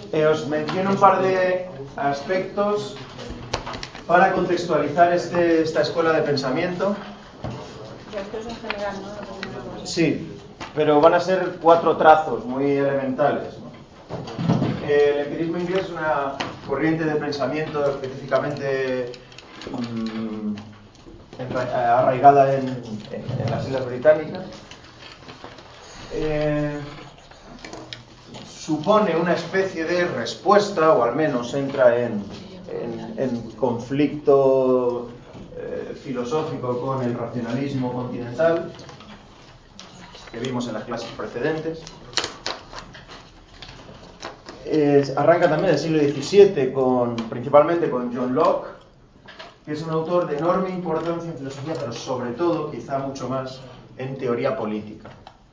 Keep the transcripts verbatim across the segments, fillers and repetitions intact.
Eh, os menciono un par de aspectos para contextualizar este, esta escuela de pensamiento. Esto es en general, ¿no? Sí, pero van a ser cuatro trazos muy elementales, ¿no? Eh, el empirismo inglés es una corriente de pensamiento específicamente mmm, arraigada en, en, en las Islas Británicas. Eh, supone una especie de respuesta, o al menos entra en, en, en conflicto eh, filosófico con el racionalismo continental que vimos en las clases precedentes. Eh, arranca también el siglo diecisiete con, principalmente con John Locke, que es un autor de enorme importancia en filosofía, pero sobre todo, quizá mucho más, en teoría política.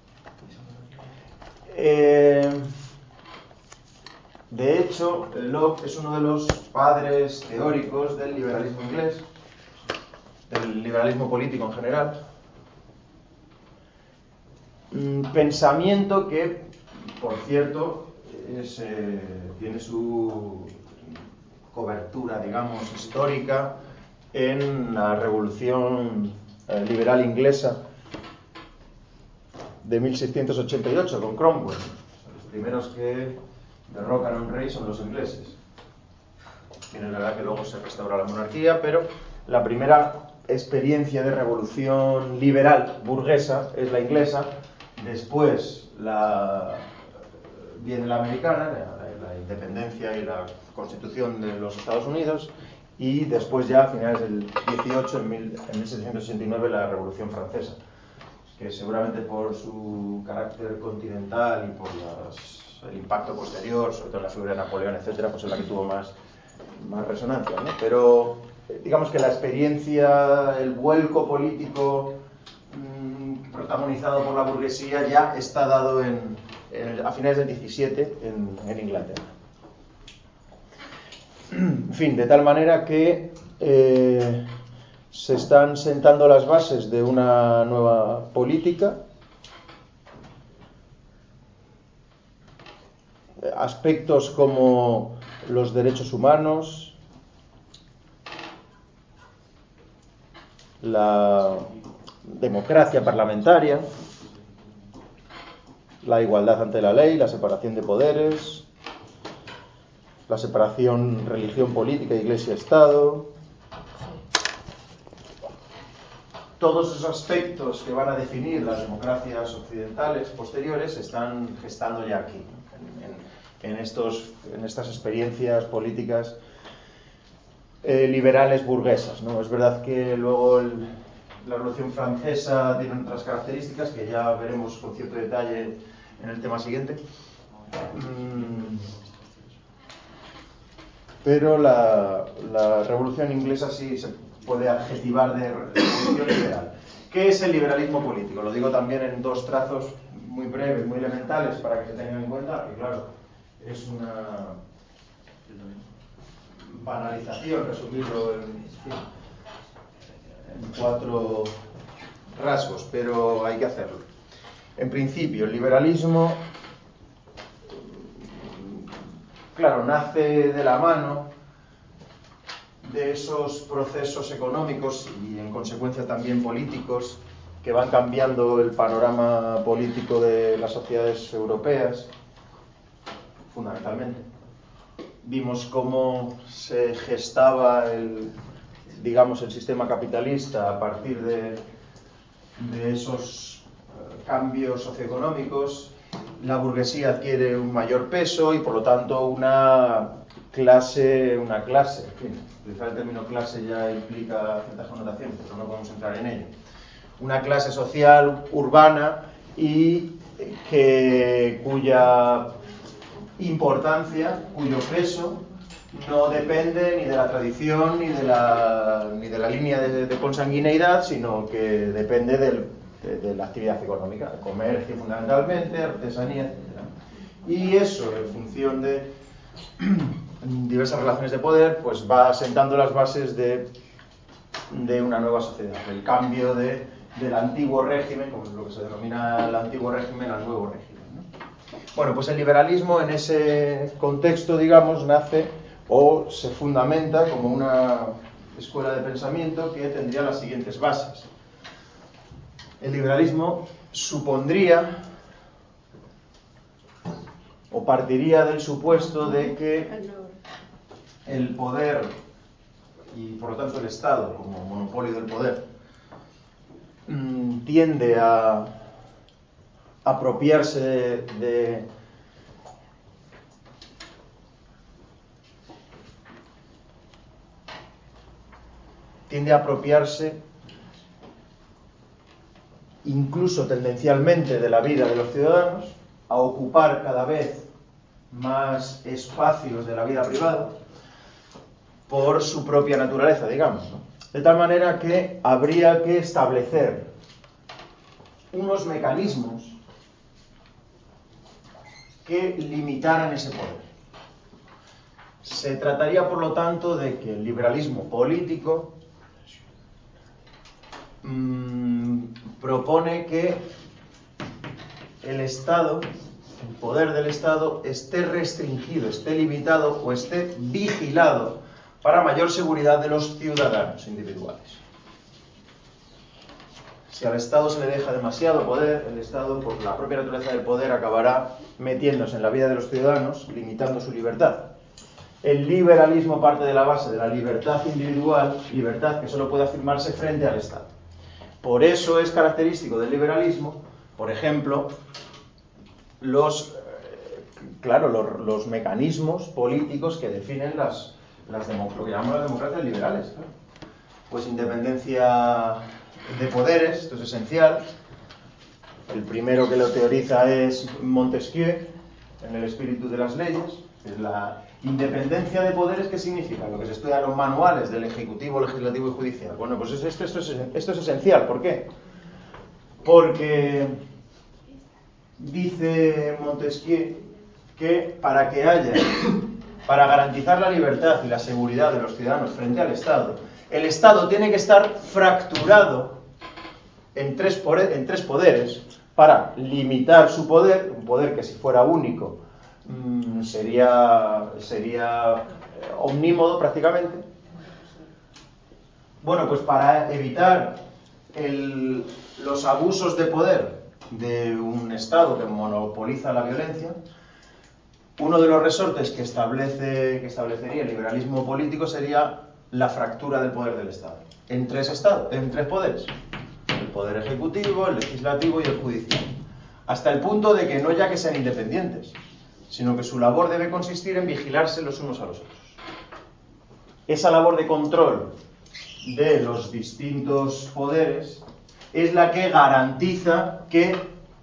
Eh, de hecho, Locke es uno de los padres teóricos del liberalismo inglés, del liberalismo político en general. Pensamiento que, por cierto, es, eh, tiene su cobertura, digamos, histórica en la Revolución eh, Liberal Inglesa de mil seiscientos ochenta y ocho con Cromwell. Los primeros que derrocan a un rey son los ingleses. Bien, es verdad que luego se restaura la monarquía, pero la primera experiencia de revolución liberal burguesa es la inglesa. Después la, viene la americana, la, la independencia y la constitución de los Estados Unidos, y después ya a finales del dieciocho, en, mil, en mil setecientos ochenta y nueve, la Revolución Francesa, que seguramente por su carácter continental y por las, el impacto posterior, sobre todo en la figura de Napoleón, etcétera, pues es la que tuvo más, más resonancia, ¿no? Pero digamos que la experiencia, el vuelco político protagonizado por la burguesía ya está dado en, en, a finales del diecisiete en, en Inglaterra. En fin, de tal manera que eh, se están sentando las bases de una nueva política. Aspectos como los derechos humanos, la democracia parlamentaria, la igualdad ante la ley, la separación de poderes, la separación religión política, iglesia-estado. Todos esos aspectos que van a definir las democracias occidentales posteriores se están gestando ya aquí, en, en, en, estos, en estas experiencias políticas eh, liberales burguesas, ¿no? Es verdad que luego el La Revolución Francesa tiene otras características que ya veremos con cierto detalle en el tema siguiente. Pero la, la Revolución Inglesa sí se puede adjetivar de revolución liberal. ¿Qué es el liberalismo político? Lo digo también en dos trazos muy breves, muy elementales, para que se tengan en cuenta, que claro, es una banalización resumirlo en, en cuatro rasgos, pero hay que hacerlo. En principio, el liberalismo, claro, nace de la mano de esos procesos económicos y en consecuencia también políticos que van cambiando el panorama político de las sociedades europeas, fundamentalmente. Vimos cómo se gestaba el, digamos, el sistema capitalista a partir de, de esos cambios socioeconómicos. La burguesía adquiere un mayor peso y por lo tanto una clase, una clase, en fin, utilizar el término clase ya implica ciertas connotaciones, pero no podemos entrar en ello. Una clase social urbana y que, cuya importancia, cuyo peso no depende ni de la tradición ni de la, ni de la línea de, de consanguineidad, sino que depende del, de, de la actividad económica, comercio fundamentalmente, artesanía, etcétera. Y eso, en función de diversas relaciones de poder, pues va sentando las bases de, de una nueva sociedad, el cambio de, del antiguo régimen, como es lo que se denomina el antiguo régimen al nuevo régimen, ¿no? Bueno, pues el liberalismo en ese contexto, digamos, nace o se fundamenta como una escuela de pensamiento que tendría las siguientes bases. El liberalismo supondría o partiría del supuesto de que el poder y por lo tanto el Estado como monopolio del poder mmm, tiende a apropiarse de, de tiende a apropiarse incluso tendencialmente de la vida de los ciudadanos, a ocupar cada vez más espacios de la vida privada por su propia naturaleza, digamos, ¿no? De tal manera que habría que establecer unos mecanismos que limitaran ese poder. Se trataría, por lo tanto, de que el liberalismo político mmm, propone que el Estado, el poder del Estado, esté restringido, esté limitado o esté vigilado para mayor seguridad de los ciudadanos individuales. Si al Estado se le deja demasiado poder, el Estado, por la propia naturaleza del poder, acabará metiéndose en la vida de los ciudadanos, limitando su libertad. El liberalismo parte de la base de la libertad individual, libertad que solo puede afirmarse frente al Estado. Por eso es característico del liberalismo, por ejemplo, los, claro, los, los mecanismos políticos que definen las, las lo que llamamos las democracias liberales, ¿no? Pues independencia de poderes, esto es esencial. El primero que lo teoriza es Montesquieu, en el espíritu de las leyes. Es la independencia de poderes. ¿Qué significa? Lo que se estudia en los manuales del Ejecutivo, Legislativo y Judicial. Bueno, pues esto, esto, es, esto es esencial. ¿Por qué? Porque dice Montesquieu que para que haya, para garantizar la libertad y la seguridad de los ciudadanos frente al Estado, el Estado tiene que estar fracturado en tres, en tres poderes para limitar su poder, un poder que si fuera único mmm, sería, sería omnímodo prácticamente. Bueno, pues para evitar el, los abusos de poder de un Estado que monopoliza la violencia, uno de los resortes que, establece, que establecería el liberalismo político sería la fractura del poder del Estado en tres estados, en tres poderes: el poder ejecutivo, el legislativo y el judicial, hasta el punto de que no ya que sean independientes, sino que su labor debe consistir en vigilarse los unos a los otros. Esa labor de control de los distintos poderes es la que garantiza que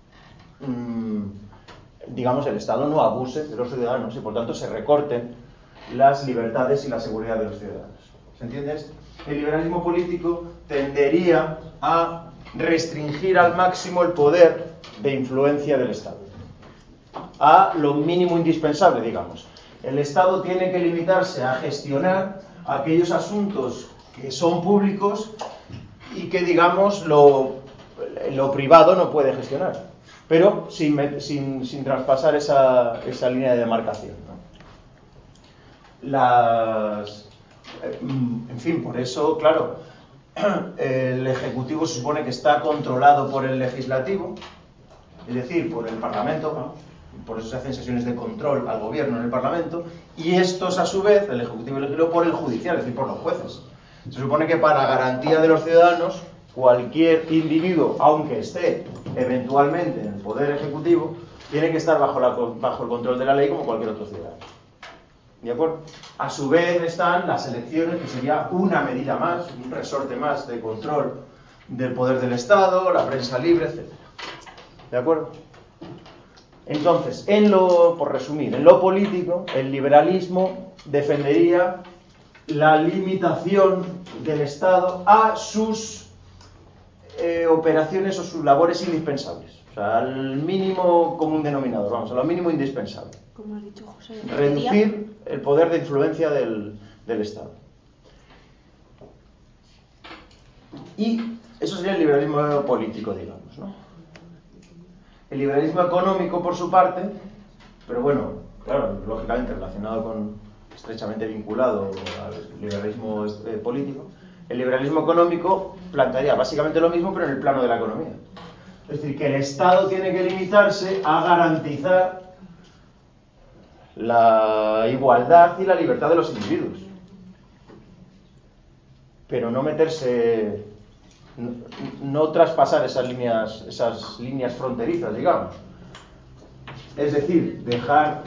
mmm, digamos el Estado no abuse de los ciudadanos y por tanto se recorten las libertades y la seguridad de los ciudadanos. ¿Se entiende esto? El liberalismo político tendería a restringir al máximo el poder de influencia del Estado, a lo mínimo indispensable, digamos. El Estado tiene que limitarse a gestionar aquellos asuntos que son públicos y que, digamos, lo, lo privado no puede gestionar, pero sin, sin, sin traspasar esa, esa línea de demarcación, ¿no? Las... En fin, por eso, claro, el Ejecutivo se supone que está controlado por el Legislativo, es decir, por el Parlamento, ¿no? Por eso se hacen sesiones de control al gobierno en el Parlamento, y estos a su vez, el Ejecutivo y el Legislativo, por el Judicial, es decir, por los jueces. Se supone que para garantía de los ciudadanos, cualquier individuo, aunque esté eventualmente en el Poder Ejecutivo, tiene que estar bajo, la, bajo el control de la ley como cualquier otro ciudadano. ¿De acuerdo? A su vez están las elecciones, que sería una medida más, un resorte más de control del poder del Estado, la prensa libre, etcétera. ¿De acuerdo? Entonces, en lo, por resumir, en lo político, el liberalismo defendería la limitación del Estado a sus eh, operaciones o sus labores indispensables. O sea, al mínimo común denominador, vamos, a lo mínimo indispensable. Como has dicho, José, reducir el poder de influencia del, del Estado. Y eso sería el liberalismo político, digamos, ¿no? El liberalismo económico, por su parte, pero bueno, claro, lógicamente relacionado con, estrechamente vinculado al liberalismo eh, político, el liberalismo económico plantearía básicamente lo mismo, pero en el plano de la economía. Es decir, que el Estado tiene que limitarse a garantizar la igualdad y la libertad de los individuos, pero no meterse, no, no traspasar esas líneas, esas líneas fronterizas, digamos. Es decir, dejar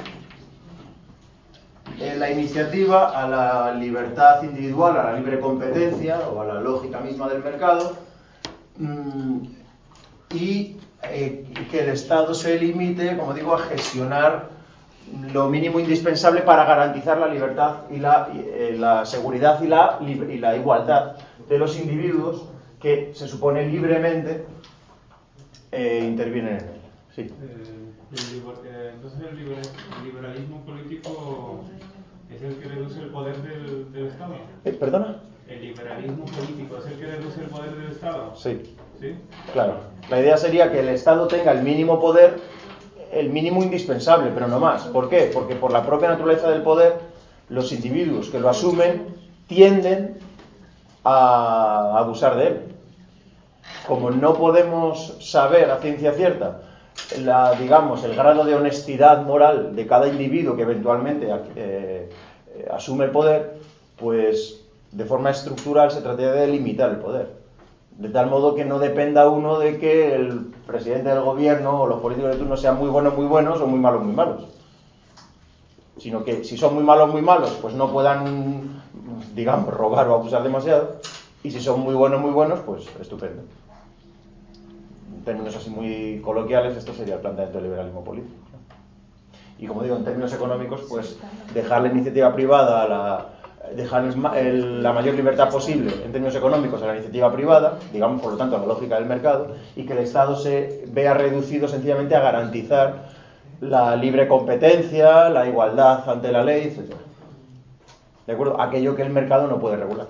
eh, la iniciativa a la libertad individual, a la libre competencia o a la lógica misma del mercado, mmm, y eh, que el Estado se limite, como digo, a gestionar lo mínimo indispensable para garantizar la libertad y la, eh, la seguridad y la, y la igualdad de los individuos que se supone libremente eh, intervienen en él. Sí. Eh, el liber, eh, entonces el, liber, el liberalismo político es el que reduce el poder del, del Estado. Eh, ¿Perdona? El liberalismo político es el que reduce el poder del Estado. Sí. ¿Sí? Claro. La idea sería que el Estado tenga el mínimo poder, el mínimo indispensable, pero no más. ¿Por qué? Porque por la propia naturaleza del poder, los individuos que lo asumen tienden a abusar de él. Como no podemos saber a ciencia cierta la, digamos, el grado de honestidad moral de cada individuo que eventualmente eh, eh, asume el poder, pues de forma estructural se trata de limitar el poder. De tal modo que no dependa uno de que el presidente del gobierno o los políticos de turno sean muy buenos, muy buenos o muy malos, muy malos. Sino que si son muy malos, muy malos, pues no puedan, digamos, robar o abusar demasiado. Y si son muy buenos, muy buenos, pues estupendo. En términos así muy coloquiales, esto sería el planteamiento del liberalismo político. Y como digo, en términos económicos, pues dejar la iniciativa privada a la... dejar el, la mayor libertad posible en términos económicos a la iniciativa privada, digamos por lo tanto a la lógica del mercado, y que el Estado se vea reducido sencillamente a garantizar la libre competencia, la igualdad ante la ley, etcétera. ¿De acuerdo? Aquello que el mercado no puede regular.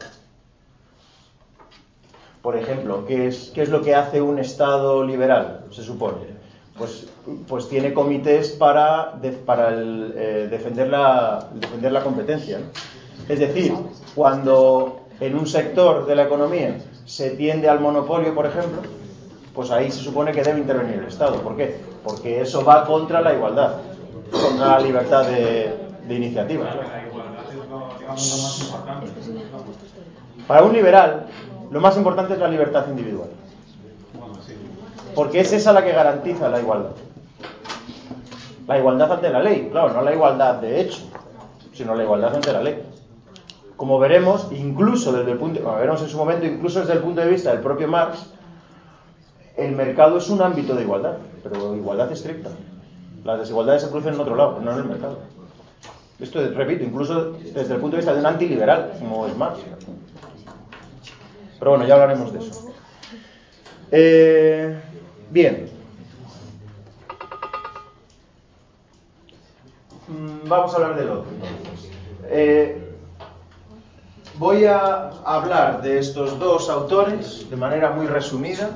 Por ejemplo, ¿qué es, qué es lo que hace un Estado liberal, se supone? Pues, pues tiene comités para, de, para el, eh, defender, la, defender la competencia, ¿no? Es decir, cuando en un sector de la economía se tiende al monopolio, por ejemplo, pues ahí se supone que debe intervenir el Estado. ¿Por qué? Porque eso va contra la igualdad, contra la libertad de, de iniciativa. La igualdad es lo, digamos, lo más importante. Para un liberal, lo más importante es la libertad individual. Porque es esa la que garantiza la igualdad. La igualdad ante la ley, claro, no la igualdad de hecho, sino la igualdad ante la ley. Como veremos, incluso desde el punto, como veremos en su momento, incluso desde el punto de vista del propio Marx, el mercado es un ámbito de igualdad, pero igualdad estricta. Las desigualdades se producen en otro lado, no en el mercado. Esto, repito, incluso desde el punto de vista de un antiliberal, como es Marx. Pero bueno, ya hablaremos de eso. Eh, bien. Vamos a hablar del otro. Eh, voy a hablar de estos dos autores de manera muy resumida.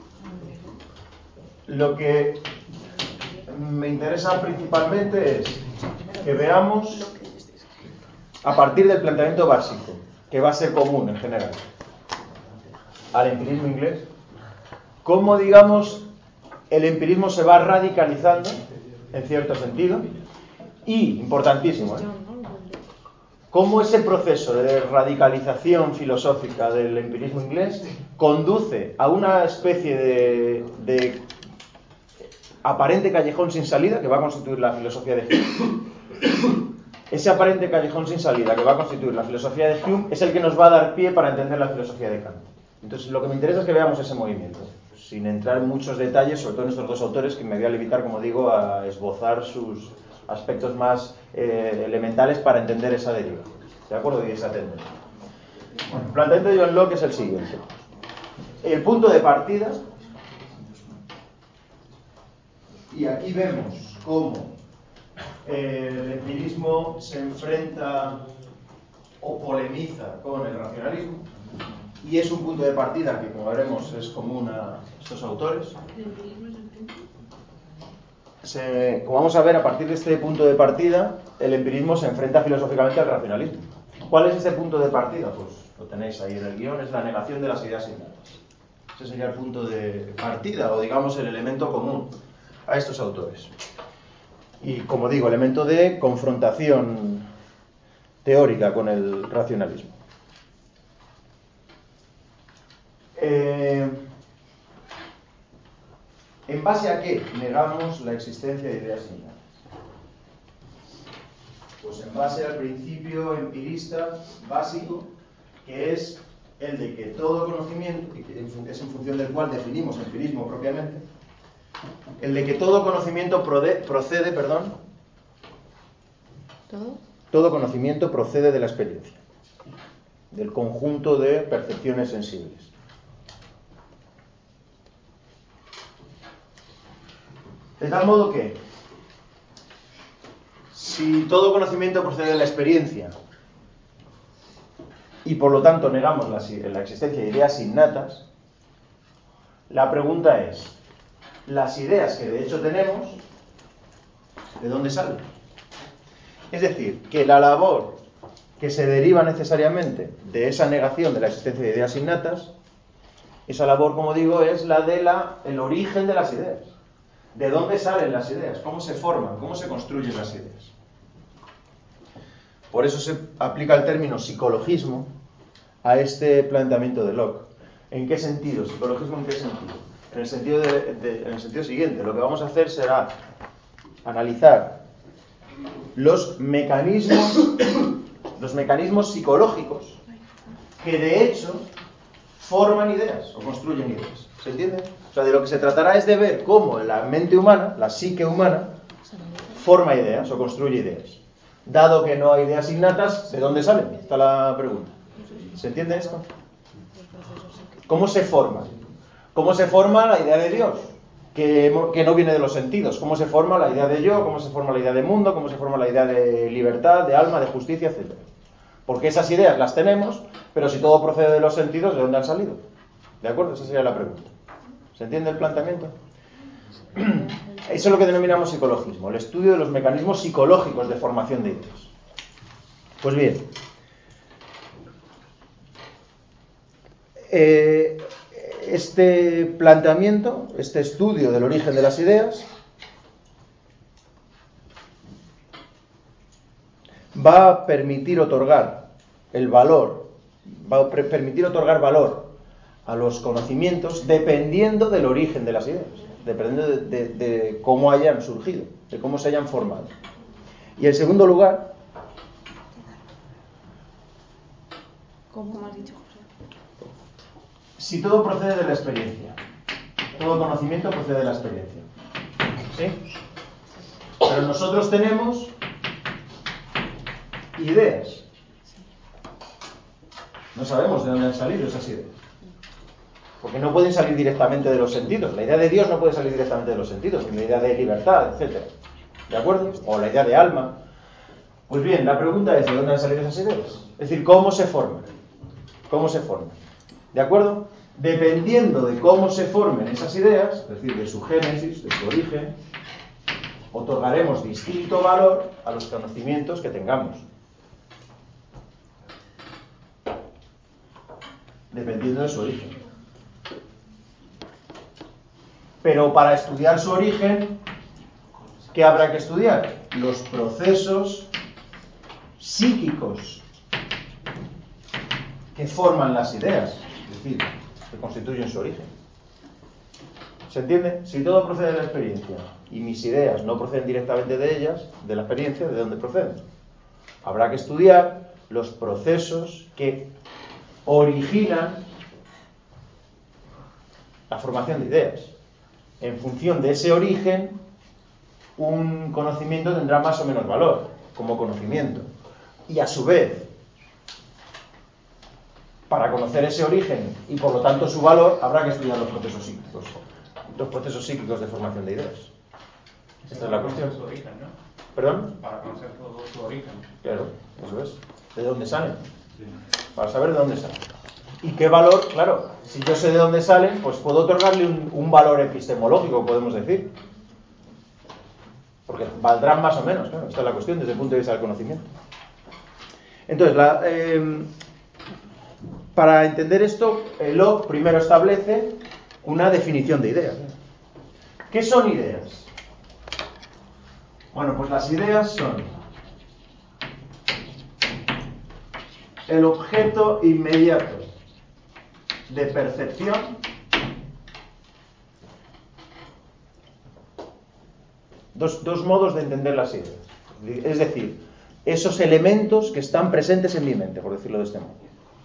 Lo que me interesa principalmente es que veamos, a partir del planteamiento básico, que va a ser común en general al empirismo inglés, cómo, digamos, el empirismo se va radicalizando, en cierto sentido, y, importantísimo, ¿eh? cómo ese proceso de radicalización filosófica del empirismo inglés conduce a una especie de, de aparente callejón sin salida que va a constituir la filosofía de Hume. Ese aparente callejón sin salida que va a constituir la filosofía de Hume es el que nos va a dar pie para entender la filosofía de Kant. Entonces, lo que me interesa es que veamos ese movimiento, sin entrar en muchos detalles, sobre todo en estos dos autores, que me voy a limitar, como digo, a esbozar sus aspectos más eh, elementales para entender esa deriva. ¿De acuerdo? Y esa tendencia. Bueno, el planteamiento de John Locke es el siguiente. El punto de partida, y aquí vemos cómo el empirismo se enfrenta o polemiza con el racionalismo, y es un punto de partida que, como veremos, es común a estos autores. se, como vamos a ver, a partir de este punto de partida, el empirismo se enfrenta filosóficamente al racionalismo. ¿Cuál es ese punto de partida? Pues lo tenéis ahí en el guión, es la negación de las ideas innatas. Ese sería el punto de partida, o digamos el elemento común a estos autores. Y como digo, elemento de confrontación teórica con el racionalismo. Eh, ¿En base a qué negamos la existencia de ideas innatas? Pues en base al principio empirista básico, que es el de que todo conocimiento, y que es en función del cual definimos empirismo propiamente, el de que todo conocimiento procede, procede perdón, ¿Todo? todo conocimiento procede de la experiencia, del conjunto de percepciones sensibles. De tal modo que, si todo conocimiento procede de la experiencia y por lo tanto negamos la, la existencia de ideas innatas, la pregunta es, las ideas que de hecho tenemos, ¿de dónde salen? Es decir, que la labor que se deriva necesariamente de esa negación de la existencia de ideas innatas, esa labor, como digo, es la de la, el origen de las ideas. ¿De dónde salen las ideas? ¿Cómo se forman? ¿Cómo se construyen las ideas? Por eso se aplica el término psicologismo a este planteamiento de Locke. ¿En qué sentido? ¿Psicologismo en qué sentido? En el sentido, de, de, en el sentido siguiente. Lo que vamos a hacer será analizar los mecanismos, los mecanismos psicológicos que de hecho forman ideas o construyen ideas. ¿Se entiende? O sea, de lo que se tratará es de ver cómo la mente humana, la psique humana, forma ideas o construye ideas. Dado que no hay ideas innatas, ¿de dónde salen? Está la pregunta. ¿Se entiende esto? ¿Cómo se forma? ¿Cómo se forma la idea de Dios? Que, que no viene de los sentidos. ¿Cómo se forma la idea de yo? ¿Cómo se forma la idea de mundo? ¿Cómo se forma la idea de libertad, de alma, de justicia, etcétera? Porque esas ideas las tenemos, pero si todo procede de los sentidos, ¿de dónde han salido? ¿De acuerdo? Esa sería la pregunta. ¿Se entiende el planteamiento? Eso es lo que denominamos psicologismo, el estudio de los mecanismos psicológicos de formación de ideas. Pues bien, eh, este planteamiento, este estudio del origen de las ideas, va a permitir otorgar el valor, va a permitir otorgar valor a los conocimientos dependiendo del origen de las ideas, dependiendo de, de, de cómo hayan surgido, de cómo se hayan formado. Y en segundo lugar, ¿cómo has dicho, José? Si todo procede de la experiencia, todo conocimiento procede de la experiencia, ¿sí? Pero nosotros tenemos ideas. No sabemos de dónde han salido esas ideas. Porque no pueden salir directamente de los sentidos. La idea de Dios no puede salir directamente de los sentidos, ni la idea de libertad, etcétera. ¿De acuerdo? O la idea de alma. Pues bien, la pregunta es, ¿de dónde han salido esas ideas? Es decir, ¿cómo se forman? ¿Cómo se forman? ¿De acuerdo? Dependiendo de cómo se formen esas ideas, es decir, de su génesis, de su origen, otorgaremos distinto valor a los conocimientos que tengamos. Dependiendo de su origen. Pero para estudiar su origen, ¿qué habrá que estudiar? Los procesos psíquicos que forman las ideas, es decir, que constituyen su origen. ¿Se entiende? Si todo procede de la experiencia y mis ideas no proceden directamente de ellas, de la experiencia, ¿de dónde proceden? Habrá que estudiar los procesos que originan la formación de ideas. En función de ese origen, un conocimiento tendrá más o menos valor como conocimiento. Y a su vez, para conocer ese origen y por lo tanto su valor, habrá que estudiar los procesos psíquicos, los procesos psíquicos de formación de ideas. Esta es la cuestión. Su origen, ¿no? ¿Perdón? Para conocer todo su origen. Claro, eso es. ¿De dónde salen? Sí. Para saber de dónde salen. ¿Y qué valor? Claro, si yo sé de dónde salen, pues puedo otorgarle un, un valor epistemológico, podemos decir. porque valdrán más o menos, claro, esta es la cuestión desde el punto de vista del conocimiento. Entonces, la, eh, para entender esto, Locke primero establece una definición de ideas. ¿Qué son ideas? Bueno, pues las ideas son el objeto inmediato de percepción dos, dos modos de entender las ideas. Es decir, esos elementos que están presentes en mi mente, por decirlo de este modo.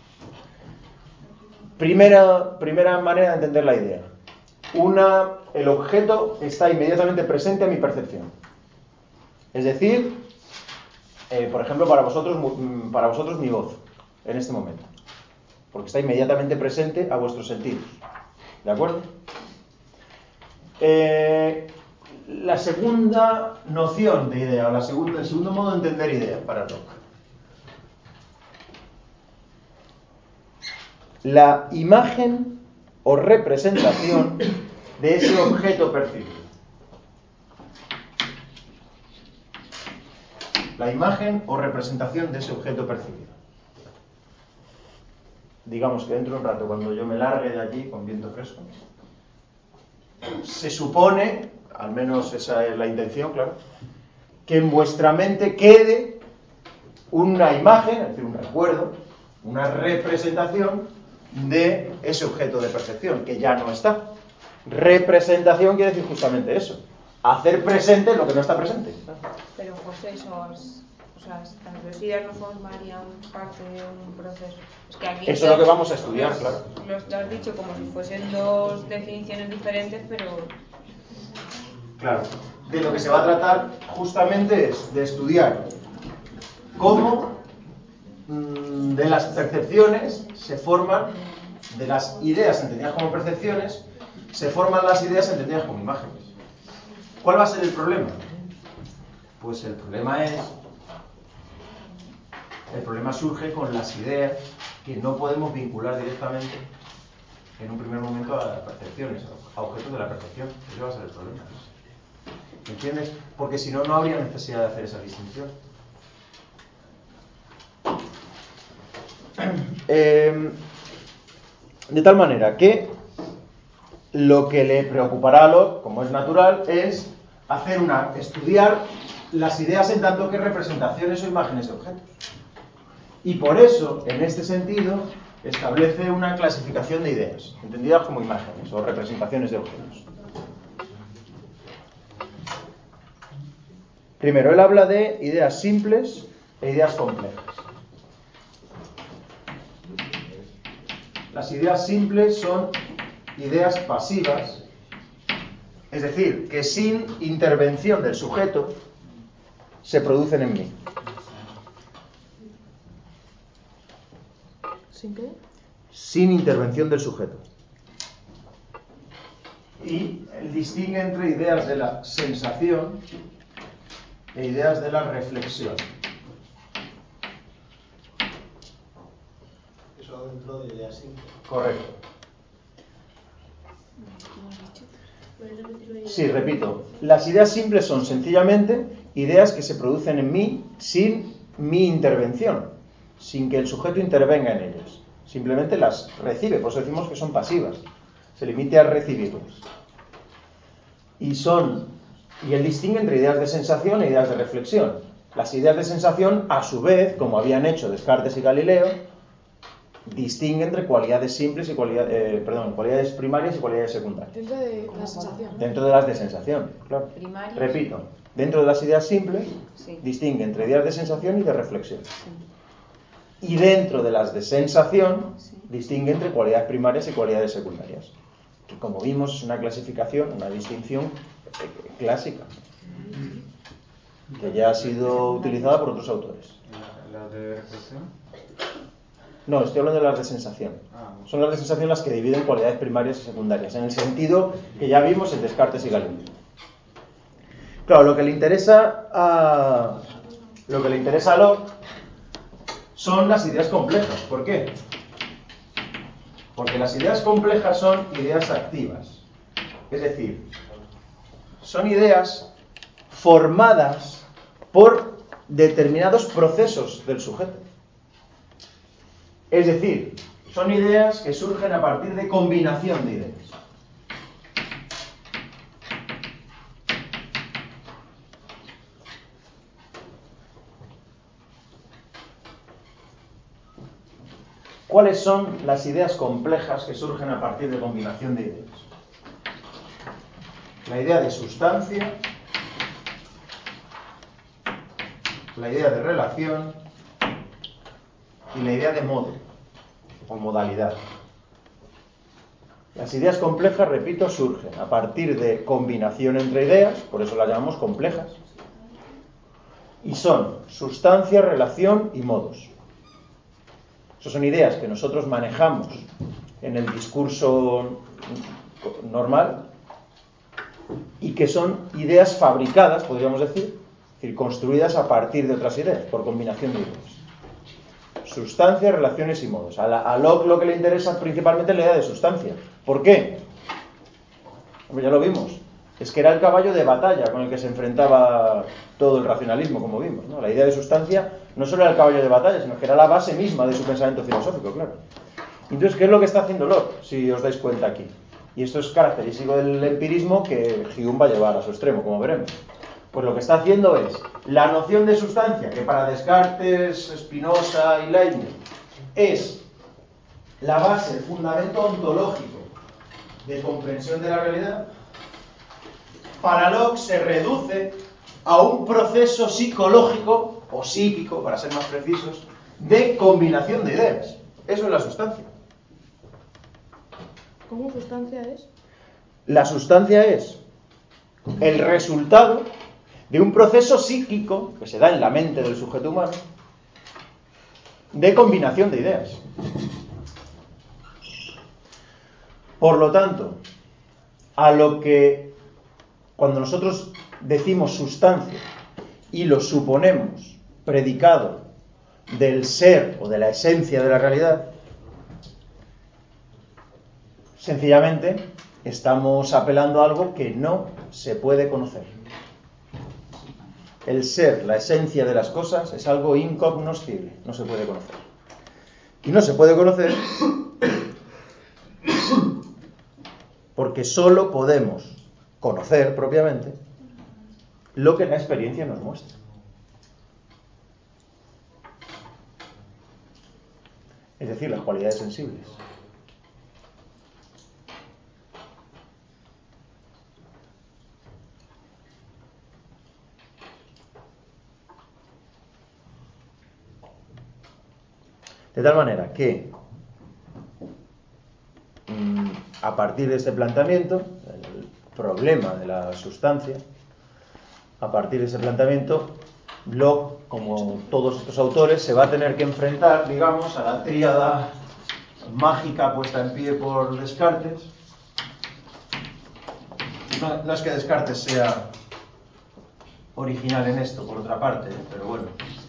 Primera, primera manera de entender la idea. Una, el objeto está inmediatamente presente a mi percepción. Es decir, eh, por ejemplo, para vosotros, para vosotros mi voz, en este momento. Porque está inmediatamente presente a vuestros sentidos. ¿De acuerdo? Eh, la segunda noción de idea, o la segunda, el segundo modo de entender idea para Locke. La imagen o representación de ese objeto percibido. La imagen o representación de ese objeto percibido. Digamos que dentro de un rato, cuando yo me largue de allí con viento fresco, se supone, al menos esa es la intención, claro, que en vuestra mente quede una imagen, es decir, un recuerdo, una representación de ese objeto de percepción, que ya no está. Representación quiere decir justamente eso, hacer presente lo que no está presente. Pero José, esos, o sea, las dos ideas no formarían parte de un proceso. Es que aquí eso es lo que vamos a estudiar, los, claro. Los has dicho como si fuesen dos definiciones diferentes, pero... Claro, de lo que se va a tratar justamente es de estudiar cómo mmm, de las percepciones se forman, de las ideas entendidas como percepciones, se forman las ideas entendidas como imágenes. ¿Cuál va a ser el problema? Pues el problema es, el problema surge con las ideas que no podemos vincular directamente en un primer momento a las percepciones, a objetos de la percepción. Ese va a ser el problema. ¿Me entiendes? Porque si no, no habría necesidad de hacer esa distinción. Eh, de tal manera que lo que le preocupará a Locke, como es natural, es hacer una, estudiar las ideas en tanto que representaciones o imágenes de objetos. Y por eso, en este sentido, establece una clasificación de ideas, entendidas como imágenes o representaciones de objetos. Primero, él habla de ideas simples e ideas complejas. Las ideas simples son ideas pasivas, es decir, que sin intervención del sujeto se producen en mí. ¿Sin qué? Sin intervención del sujeto. Y él distingue entre ideas de la sensación e ideas de la reflexión. Eso dentro de ideas simples. Correcto. Sí, repito. Las ideas simples son sencillamente ideas que se producen en mí sin mi intervención, sin que el sujeto intervenga en ellas. Simplemente las recibe, por eso decimos que son pasivas. Se limite a recibirlas. Y son, y él distingue entre ideas de sensación e ideas de reflexión. Las ideas de sensación, a su vez, como habían hecho Descartes y Galileo, distingue entre cualidades simples y cualidades, eh, perdón, cualidades primarias y cualidades secundarias. Dentro de la sensación. Dentro de las de sensación, claro. Primarias. Repito, dentro de las ideas simples, Sí. distingue entre ideas de sensación y de reflexión. Sí. Y dentro de las de sensación, sí, distingue entre cualidades primarias y cualidades secundarias. Que como vimos es una clasificación, una distinción eh, clásica, que ya ha sido utilizada por otros autores. ¿La, la de reflexión? No, estoy hablando de las de sensación. Son las de sensación las que dividen cualidades primarias y secundarias, en el sentido que ya vimos en Descartes y Galileo. Claro, lo que le interesa a lo que le interesa a Locke son las ideas complejas. ¿Por qué? Porque las ideas complejas son ideas activas. Es decir, son ideas formadas por determinados procesos del sujeto. Es decir, son ideas que surgen a partir de combinación de ideas. ¿Cuáles son las ideas complejas que surgen a partir de combinación de ideas? La idea de sustancia, la idea de relación y la idea de modo o modalidad. Las ideas complejas, repito, surgen a partir de combinación entre ideas, por eso las llamamos complejas, y son sustancia, relación y modos. Esas son ideas que nosotros manejamos en el discurso normal y que son ideas fabricadas, podríamos decir, es decir, construidas a partir de otras ideas, por combinación de ideas. Sustancia, relaciones y modos. A, la, a Locke lo que le interesa principalmente es la idea de sustancia. ¿Por qué? Hombre, ya lo vimos. Es que era el caballo de batalla con el que se enfrentaba todo el racionalismo, como vimos, ¿no? La idea de sustancia no solo era el caballo de batalla, sino que era la base misma de su pensamiento filosófico, claro. Entonces, ¿qué es lo que está haciendo Locke? Si os dais cuenta aquí. Y esto es característico del empirismo que Hume va a llevar a su extremo, como veremos. Pues lo que está haciendo es la noción de sustancia, que para Descartes, Spinoza y Leibniz es la base, el fundamento ontológico de comprensión de la realidad, para Locke se reduce a un proceso psicológico, o psíquico, para ser más precisos, de combinación de ideas. Eso es la sustancia. ¿Cómo sustancia es? La sustancia es el resultado de un proceso psíquico que se da en la mente del sujeto humano de combinación de ideas. Por lo tanto, a lo que cuando nosotros decimos sustancia y lo suponemos predicado del ser o de la esencia de la realidad, sencillamente estamos apelando a algo que no se puede conocer. El ser, la esencia de las cosas, es algo incognoscible, no se puede conocer. Y no se puede conocer porque solo podemos conocer propiamente lo que la experiencia nos muestra. Es decir, las cualidades sensibles. De tal manera que mmm, a partir de este planteamiento, el problema de la sustancia, a partir de ese planteamiento, Locke, como todos estos autores, se va a tener que enfrentar, digamos, a la tríada mágica puesta en pie por Descartes. No, no es que Descartes sea original en esto, por otra parte, ¿eh? Pero bueno.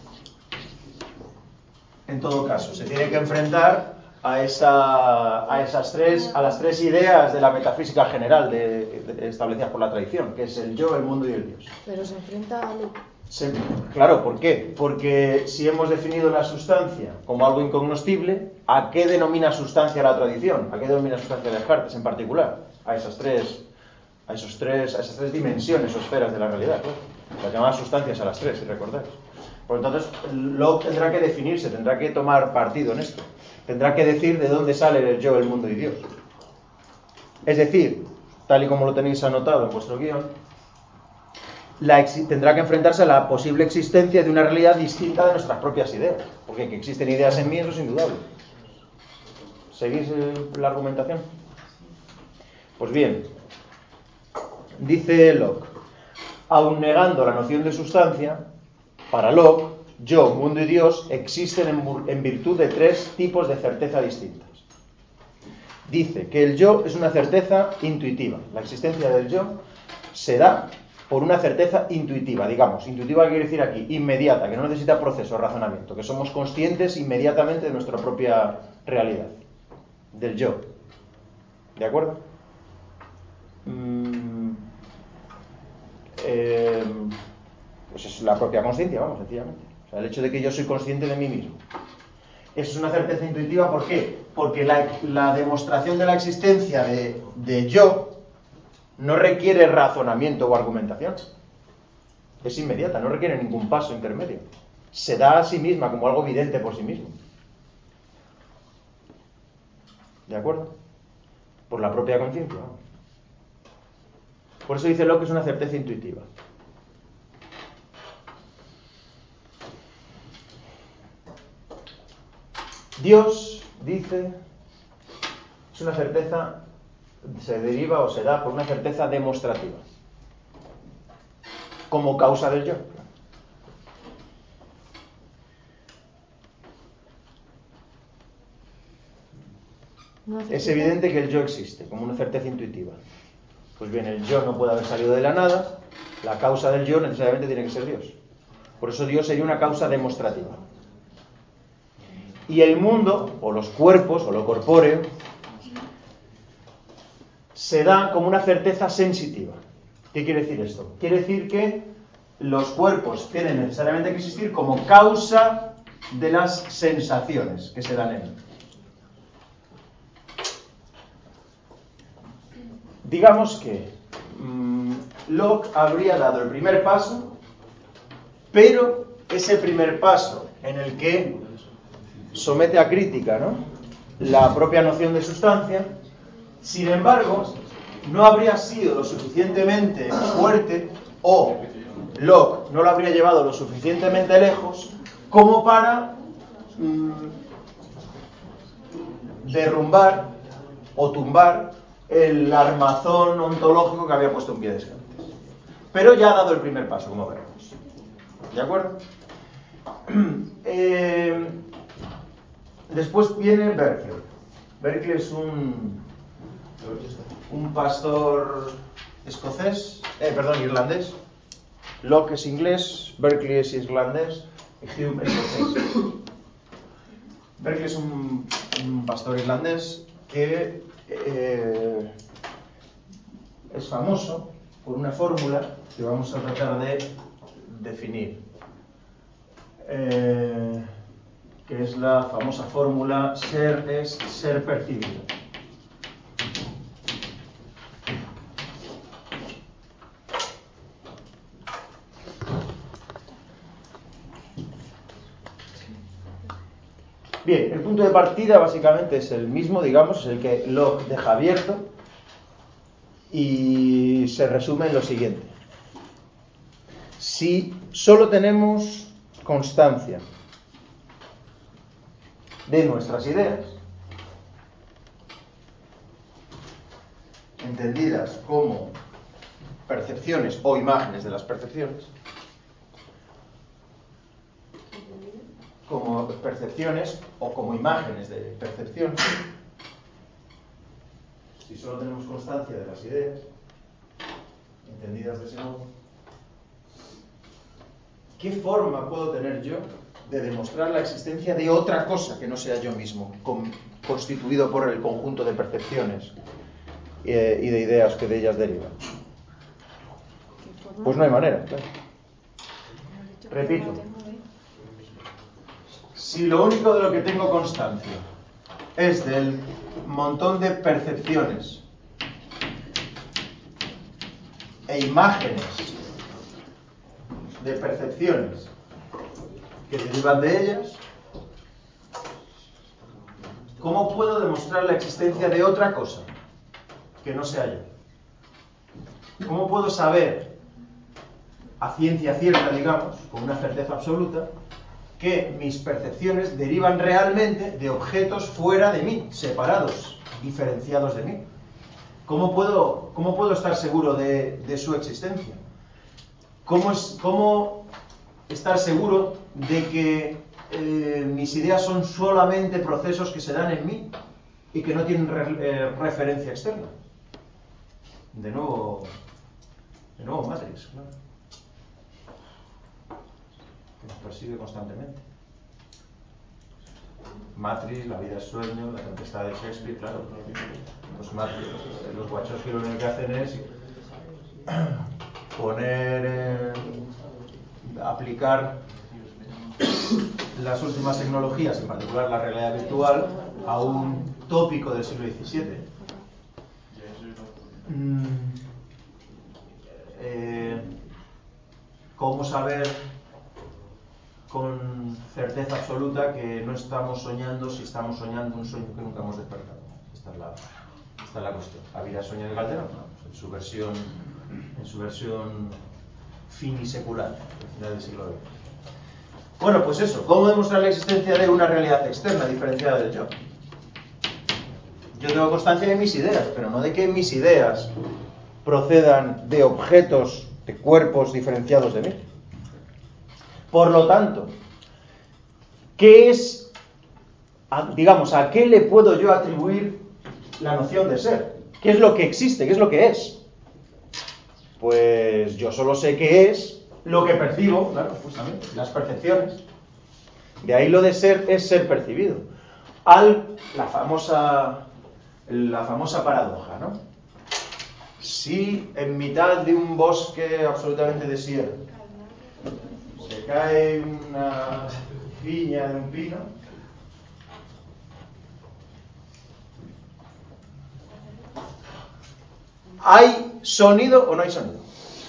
En todo caso, se tiene que enfrentar a, esa, a esas tres, a las tres ideas de la metafísica general de, de, establecidas por la tradición, que es el yo, el mundo y el Dios. Pero se enfrenta a lo... Se, claro, ¿por qué? Porque si hemos definido la sustancia como algo incognoscible, ¿a qué denomina sustancia la tradición? ¿A qué denomina sustancia Descartes en particular? A esas tres, a esos tres, a esas tres dimensiones o esferas de la realidad, claro. Las llamadas sustancias a las tres, si recordáis. Por lo tanto, Locke tendrá que definirse, tendrá que tomar partido en esto. Tendrá que decir de dónde sale el yo, el mundo y Dios. Es decir, tal y como lo tenéis anotado en vuestro guión, la tendrá que enfrentarse a la posible existencia de una realidad distinta de nuestras propias ideas. Porque que existen ideas en mí, eso es indudable. ¿Seguís la argumentación? Pues bien, dice Locke, aun negando la noción de sustancia, para Locke, yo, mundo y Dios existen en, en virtud de tres tipos de certeza distintas. Dice que el yo es una certeza intuitiva. La existencia del yo se da por una certeza intuitiva, digamos. Intuitiva quiere decir aquí, inmediata, que no necesita proceso, razonamiento, que somos conscientes inmediatamente de nuestra propia realidad, del yo. ¿De acuerdo? Mm, eh, Pues es la propia conciencia, vamos, sencillamente. O sea, el hecho de que yo soy consciente de mí mismo. Eso es una certeza intuitiva, ¿por qué? Porque la, la demostración de la existencia de, de yo no requiere razonamiento o argumentación. Es inmediata, no requiere ningún paso intermedio. Se da a sí misma como algo evidente por sí mismo. ¿De acuerdo? Por la propia conciencia. Por eso dice Locke que es una certeza intuitiva. Dios, dice, es una certeza, se deriva o se da por una certeza demostrativa, como causa del yo. Es evidente que el yo existe, como una certeza intuitiva. Pues bien, el yo no puede haber salido de la nada, la causa del yo necesariamente tiene que ser Dios. Por eso Dios sería una causa demostrativa. Y el mundo, o los cuerpos, o lo corpóreo, se da como una certeza sensitiva. ¿Qué quiere decir esto? Quiere decir que los cuerpos tienen necesariamente que existir como causa de las sensaciones que se dan en él. Digamos que mmm, Locke habría dado el primer paso, pero ese primer paso en el que somete a crítica, ¿no?, la propia noción de sustancia, sin embargo, no habría sido lo suficientemente fuerte, o Locke no lo habría llevado lo suficientemente lejos como para mmm, derrumbar o tumbar el armazón ontológico que había puesto en pie Descartes. Pero ya ha dado el primer paso, como veremos. ¿De acuerdo? Eh, después viene Berkeley. Berkeley es un, un pastor escocés, eh, perdón, irlandés. Locke es inglés, Berkeley es irlandés y Hume es escocés. Berkeley es un, un pastor irlandés que Eh, es famoso por una fórmula que vamos a tratar de definir, eh, que es la famosa fórmula ser es ser percibido. Bien, el punto de partida básicamente es el mismo, digamos, es el que Locke deja abierto y se resume en lo siguiente. Si solo tenemos constancia de nuestras ideas, entendidas como percepciones o imágenes de las percepciones, como percepciones o como imágenes de percepciones, si solo tenemos constancia de las ideas, entendidas de ese modo, ¿qué forma puedo tener yo de demostrar la existencia de otra cosa que no sea yo mismo, con, constituido por el conjunto de percepciones eh, y de ideas que de ellas derivan? Pues no hay manera, claro. Repito. Si lo único de lo que tengo constancia es del montón de percepciones e imágenes de percepciones que derivan de ellas, ¿cómo puedo demostrar la existencia de otra cosa que no sea yo? ¿Cómo puedo saber a ciencia cierta, digamos, con una certeza absoluta, que mis percepciones derivan realmente de objetos fuera de mí, separados, diferenciados de mí? ¿Cómo puedo, cómo puedo estar seguro de, de su existencia? ¿Cómo, es, ¿Cómo estar seguro de que eh, mis ideas son solamente procesos que se dan en mí y que no tienen re, eh, referencia externa? De nuevo, de nuevo Matrix, claro. Que nos persigue constantemente. Matrix, La vida es sueño, La tempestad de Shakespeare, claro. Los Matrix, los Wachowski lo único que hacen es poner, eh, aplicar las últimas tecnologías, en particular la realidad virtual, a un tópico del siglo diecisiete. Mm, eh, ¿Cómo saber con certeza absoluta que no estamos soñando si estamos soñando un sueño que nunca hemos despertado? Esta es la, esta es la cuestión. ¿La vida soña en el Calderón? No, pues en su versión, en su versión finisecular, al final del siglo veinte. Bueno, pues eso. ¿Cómo demostrar la existencia de una realidad externa diferenciada del yo? Yo tengo constancia de mis ideas, pero no de que mis ideas procedan de objetos, de cuerpos diferenciados de mí. Por lo tanto, ¿qué es, digamos, a qué le puedo yo atribuir la noción de ser? ¿Qué es lo que existe? ¿Qué es lo que es? Pues yo solo sé qué es lo que percibo, claro, justamente, las percepciones. De ahí lo de ser es ser percibido. Al, la famosa, la famosa paradoja, ¿no? Si en mitad de un bosque absolutamente desierto se cae una piña de un pino, ¿hay sonido o no hay sonido?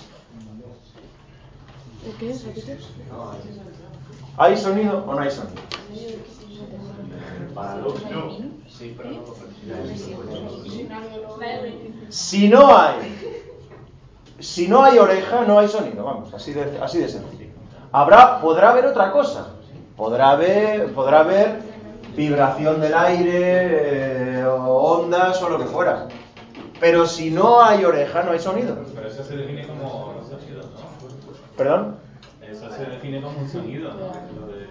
¿Qué es? ¿Repites? ¿Hay sonido o no hay sonido? Sí, pero no lo Si no hay, si no hay oreja, no hay sonido, vamos, así de, así de sencillo. Habrá, podrá haber otra cosa, podrá haber, podrá haber vibración del aire, eh, o ondas o lo que fuera. Pero si no hay oreja, no hay sonido. Pero eso se define como un sonido, ¿no? ¿Perdón? Eso se define como un sonido, ¿no? Lo de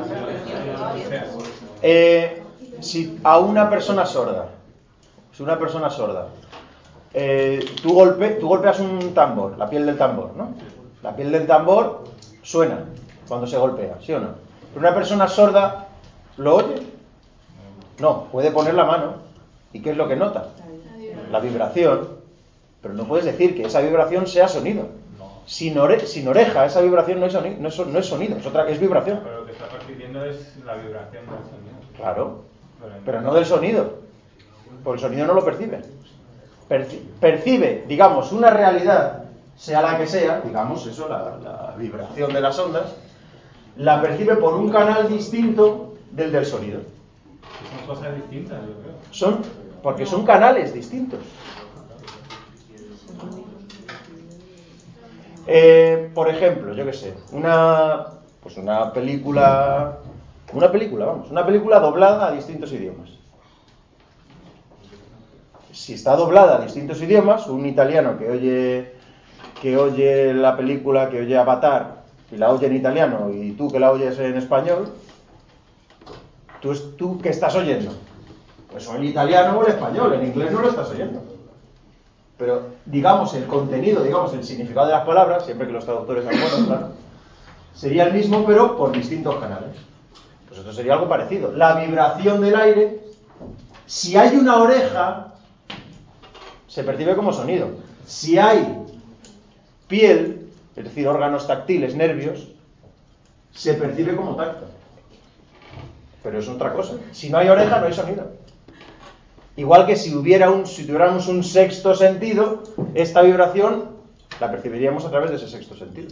Eh, si a una persona sorda, si una persona sorda, eh, tú, golpe, tú golpeas un tambor, la piel del tambor, ¿no? La piel del tambor suena cuando se golpea, ¿sí o no? Pero una persona sorda, ¿lo oye? No, puede poner la mano. ¿Y qué es lo que nota? La vibración. Pero no puedes decir que esa vibración sea sonido. Sin, ore, sin oreja, esa vibración no es sonido, no es, no es sonido, es otra, es vibración. Pero lo que está percibiendo es la vibración del sonido. Claro, pero no del sonido, porque el sonido no lo percibe. Perci- percibe, digamos, una realidad, sea la que sea, digamos, eso, la, la vibración de las ondas, la percibe por un canal distinto del del sonido. Son cosas distintas, yo creo. Son, porque son canales distintos. Eh, por ejemplo, yo qué sé, una, pues una película, una película, vamos, una película doblada a distintos idiomas. Si está doblada a distintos idiomas, un italiano que oye, que oye la película, que oye Avatar y la oye en italiano, y tú que la oyes en español, tú, tú ¿qué estás oyendo? Pues o en italiano o en español, en inglés no lo estás oyendo. Pero, digamos, el contenido, digamos, el significado de las palabras, siempre que los traductores sean buenos, claro, sería el mismo, pero por distintos canales. Pues esto sería algo parecido. La vibración del aire, si hay una oreja, se percibe como sonido. Si hay piel, es decir, órganos táctiles, nervios, se percibe como tacto. Pero es otra cosa. Si no hay oreja, no hay sonido. Igual que si hubiera un, si tuviéramos un sexto sentido, esta vibración la percibiríamos a través de ese sexto sentido.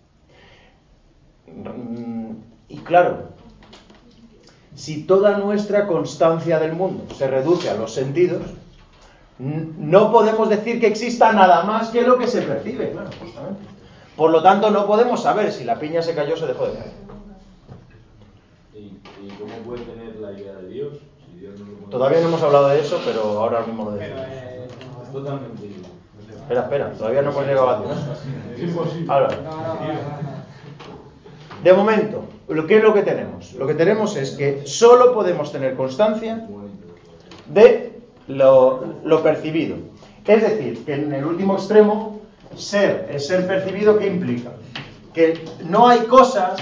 Y claro, si toda nuestra constancia del mundo se reduce a los sentidos, no podemos decir que exista nada más que lo que se percibe, claro, justamente. Por lo tanto, no podemos saber si la piña se cayó o se dejó de caer. ¿Y, y cómo puede tener la idea de Dios? Si Dios no lo puede... Todavía no hemos hablado de eso, pero ahora mismo lo decimos. Eh, es totalmente... Espera, espera, todavía no hemos llegado a Dios. Es imposible. Ahora, de momento, ¿qué es lo que tenemos? Lo que tenemos es que solo podemos tener constancia de lo, lo percibido. Es decir, que en el último extremo, ser, el ser percibido, ¿qué implica? Que no hay cosas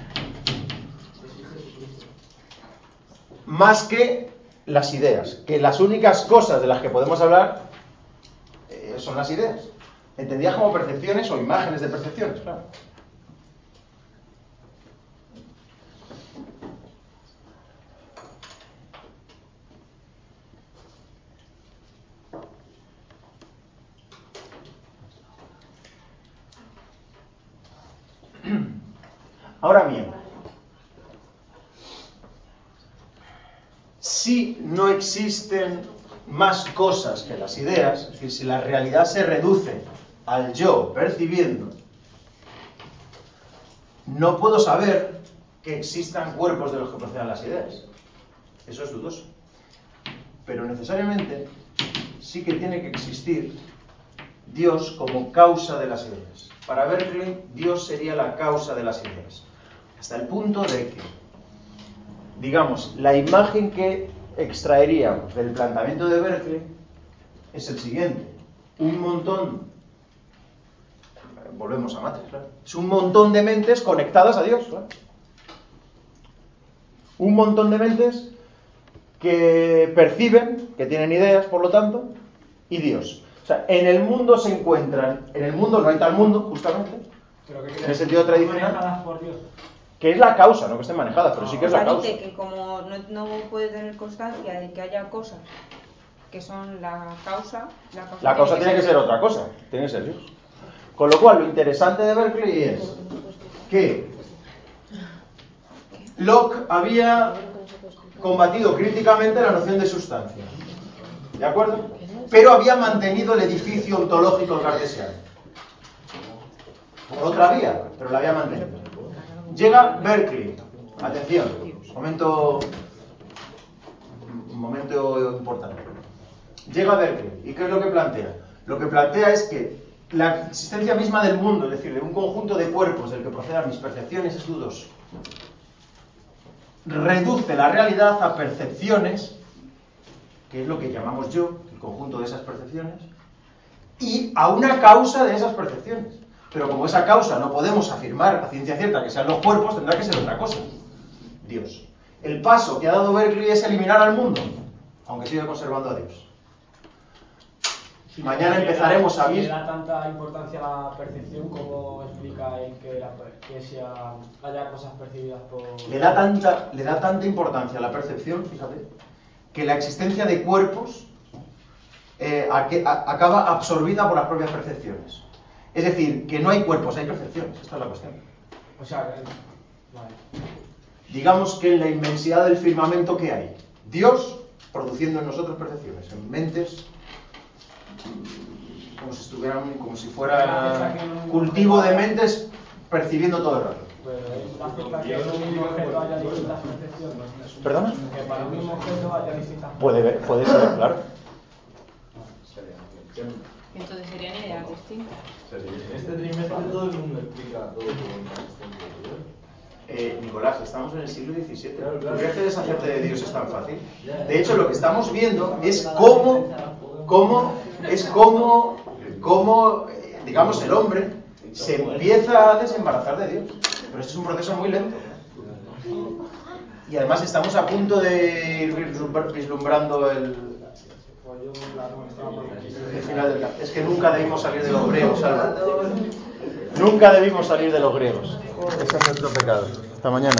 más que las ideas, que las únicas cosas de las que podemos hablar eh, son las ideas, entendidas como percepciones o imágenes de percepciones, claro. Ahora bien, si no existen más cosas que las ideas, es decir, si la realidad se reduce al yo percibiendo, no puedo saber que existan cuerpos de los que procedan las ideas. Eso es dudoso. Pero necesariamente sí que tiene que existir Dios como causa de las ideas. Para Berkeley, Dios sería la causa de las ideas. Hasta el punto de que, digamos, la imagen que extraeríamos del planteamiento de Berkeley es el siguiente. Un montón, volvemos a Matrix, ¿verdad? Es un montón de mentes conectadas a Dios, ¿verdad? Un montón de mentes que perciben, que tienen ideas, por lo tanto, y Dios. O sea, en el mundo se encuentran, en el mundo no hay tal mundo, justamente, ¿Pero qué en el sentido tradicional, manejadas por Dios? que es la causa, no que estén manejadas, pero sí que O es la sea, causa. dice que como no, no puede tener constancia de que haya cosas que son la causa, la causa, La causa tiene que ser otra cosa, tiene que ser Dios. Con lo cual, lo interesante de Berkeley es que Locke había combatido críticamente la noción de sustancia, ¿de acuerdo? Pero había mantenido el edificio ontológico cartesiano. Por otra vía, pero la había mantenido. Llega Berkeley, atención, momento, momento importante. Llega Berkeley, ¿y qué es lo que plantea? Lo que plantea es que la existencia misma del mundo, es decir, de un conjunto de cuerpos del que procedan mis percepciones, es dudoso. Reduce la realidad a percepciones, que es lo que llamamos yo, el conjunto de esas percepciones, y a una causa de esas percepciones. Pero como esa causa no podemos afirmar a ciencia cierta que sean los cuerpos, tendrá que ser otra cosa. Dios. El paso que ha dado Berkeley es eliminar al mundo, aunque sigue conservando a Dios. Si Mañana le da- empezaremos a si ver. le da tanta importancia a la percepción, ¿cómo explica él que, la, que sea, haya cosas percibidas por...? Le da tanta, le da tanta importancia a la percepción, fíjate, que la existencia de cuerpos eh, a, que, a, acaba absorbida por las propias percepciones. Es decir, que no hay cuerpos, hay percepciones. Esta es la cuestión. O sea, que... Vale. Digamos que en la inmensidad del firmamento, ¿qué hay? Dios produciendo en nosotros percepciones, en mentes, como si estuvieran, como si fuera cultivo de mentes percibiendo todo el rato. Pero él acepta que en un mismo objeto haya distintas percepciones. ¿Perdona? Que para un mismo objeto haya distintas Puede, ver, puede ser, claro. Entonces serían ideas distintas. En este trimestre todo el mundo explica todo por una existencia de Dios. Eh, Nicolás, estamos en el siglo diecisiete. Claro, claro. ¿Por qué hacer deshacerte de Dios es tan fácil? De hecho, lo que estamos viendo es cómo, cómo, es cómo, cómo, eh, digamos, el hombre se empieza a desembarazar de Dios. Pero esto es un proceso muy lento. Y además estamos a punto de ir vislumbr- vislumbrando el, el final del camino. Es que nunca debimos salir de los griegos, Alba. Nunca debimos salir de los griegos. Ese es nuestro pecado. Hasta mañana.